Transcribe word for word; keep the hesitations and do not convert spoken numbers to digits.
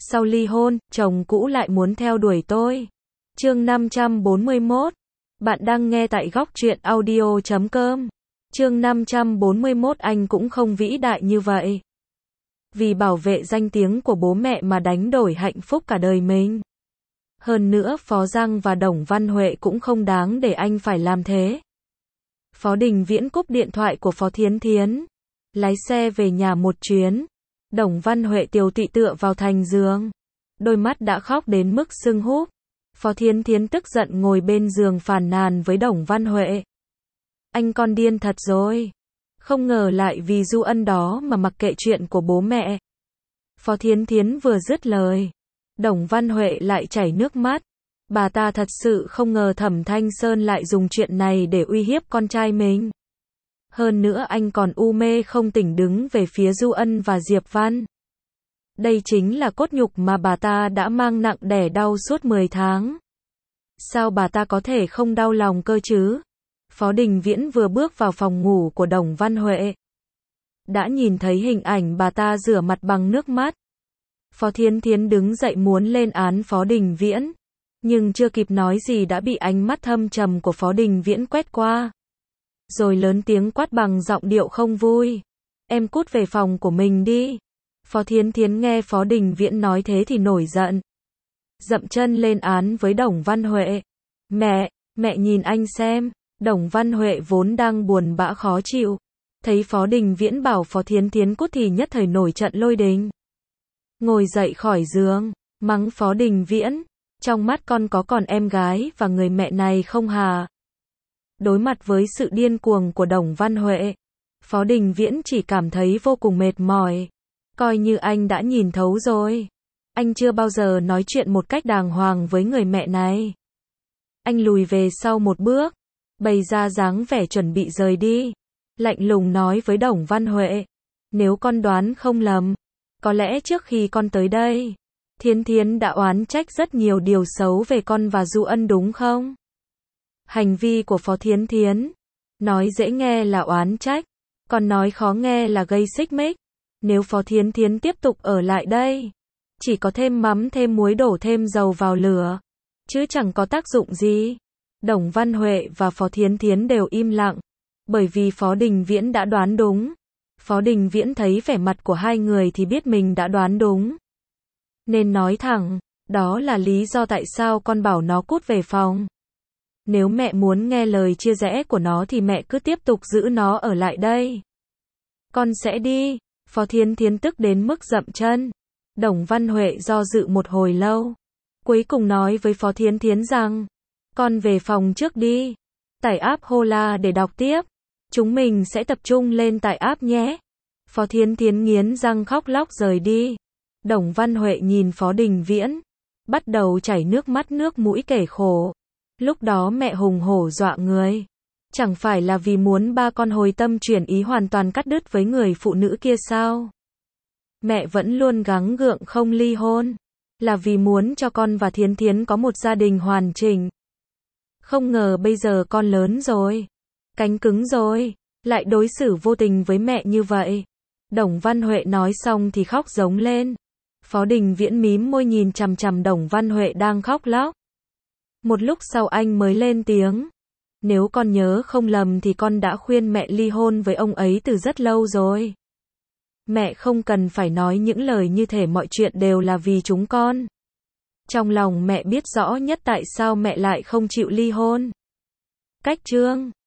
Sau ly hôn, chồng cũ lại muốn theo đuổi tôi. Chương năm trăm bốn mươi mốt. Bạn đang nghe tại góc truyện audio chấm com. Chương năm trăm bốn mươi mốt. Anh cũng không vĩ đại như vậy. Vì bảo vệ danh tiếng của bố mẹ mà đánh đổi hạnh phúc cả đời mình. Hơn nữa Phó Giang và Đồng Văn Huệ cũng không đáng để anh phải làm thế. Phó Đình Viễn cúp điện thoại của Phó Thiến Thiến. Lái xe về nhà một chuyến. Đồng Văn Huệ tiều tụy tựa vào thành giường. Đôi mắt đã khóc đến mức sưng húp. Phó Thiến Thiến tức giận ngồi bên giường phàn nàn với Đồng Văn Huệ. Anh con điên thật rồi. Không ngờ lại vì Du Ân đó mà mặc kệ chuyện của bố mẹ. Phó Thiến Thiến vừa dứt lời. Đồng Văn Huệ lại chảy nước mắt. Bà ta thật sự không ngờ Thẩm Thanh Sơn lại dùng chuyện này để uy hiếp con trai mình. Hơn nữa anh còn u mê không tỉnh đứng về phía Du Ân và Diệp Văn. Đây chính là cốt nhục mà bà ta đã mang nặng đẻ đau suốt mười tháng. Sao bà ta có thể không đau lòng cơ chứ? Phó Đình Viễn vừa bước vào phòng ngủ của Đồng Văn Huệ. Đã nhìn thấy hình ảnh bà ta rửa mặt bằng nước mắt. Phó Thiến Thiến đứng dậy muốn lên án Phó Đình Viễn. Nhưng chưa kịp nói gì đã bị ánh mắt thâm trầm của Phó Đình Viễn quét qua. Rồi lớn tiếng quát bằng giọng điệu không vui. Em cút về phòng của mình đi. Phó Thiến Thiến nghe Phó Đình Viễn nói thế thì nổi giận. Dậm chân lên án với Đồng Văn Huệ. Mẹ, mẹ nhìn anh xem. Đồng Văn Huệ vốn đang buồn bã khó chịu. Thấy Phó Đình Viễn bảo Phó Thiến Thiến cút thì nhất thời nổi trận lôi đình. Ngồi dậy khỏi giường, mắng Phó Đình Viễn. Trong mắt con có còn em gái và người mẹ này không hả? Đối mặt với sự điên cuồng của Đồng Văn Huệ, Phó Đình Viễn chỉ cảm thấy vô cùng mệt mỏi. Coi như anh đã nhìn thấu rồi. Anh chưa bao giờ nói chuyện một cách đàng hoàng với người mẹ này. Anh lùi về sau một bước, bày ra dáng vẻ chuẩn bị rời đi. Lạnh lùng nói với Đồng Văn Huệ. Nếu con đoán không lầm, có lẽ trước khi con tới đây, Thiến Thiến đã oán trách rất nhiều điều xấu về con và Du Ân đúng không? Hành vi của Phó Thiến Thiến, nói dễ nghe là oán trách, còn nói khó nghe là gây xích mích. Nếu Phó Thiến Thiến tiếp tục ở lại đây, chỉ có thêm mắm thêm muối đổ thêm dầu vào lửa, chứ chẳng có tác dụng gì. Đồng Văn Huệ và Phó Thiến Thiến đều im lặng, bởi vì Phó Đình Viễn đã đoán đúng. Phó Đình Viễn thấy vẻ mặt của hai người thì biết mình đã đoán đúng. Nên nói thẳng, đó là lý do tại sao con bảo nó cút về phòng. Nếu mẹ muốn nghe lời chia rẽ của nó thì mẹ cứ tiếp tục giữ nó ở lại đây. Con sẽ đi. Phó Thiến Thiến tức đến mức dậm chân. Đồng Văn Huệ do dự một hồi lâu. Cuối cùng nói với Phó Thiến Thiến rằng, con về phòng trước đi. Tải app Hola để đọc tiếp. Chúng mình sẽ tập trung lên tải app nhé. Phó Thiến Thiến nghiến răng khóc lóc rời đi. Đồng Văn Huệ nhìn Phó Đình Viễn, bắt đầu chảy nước mắt nước mũi kể khổ. Lúc đó mẹ hùng hổ dọa người. Chẳng phải là vì muốn ba con hồi tâm chuyển ý hoàn toàn cắt đứt với người phụ nữ kia sao? Mẹ vẫn luôn gắng gượng không ly hôn, là vì muốn cho con và Thiến Thiến có một gia đình hoàn chỉnh. Không ngờ bây giờ con lớn rồi, cánh cứng rồi, lại đối xử vô tình với mẹ như vậy. Đồng Văn Huệ nói xong thì khóc giống lên. Phó Đình Viễn mím môi nhìn chằm chằm Đồng Văn Huệ đang khóc lóc. Một lúc sau anh mới lên tiếng. Nếu con nhớ không lầm thì con đã khuyên mẹ ly hôn với ông ấy từ rất lâu rồi. Mẹ không cần phải nói những lời như thể mọi chuyện đều là vì chúng con. Trong lòng mẹ biết rõ nhất tại sao mẹ lại không chịu ly hôn. Cách chương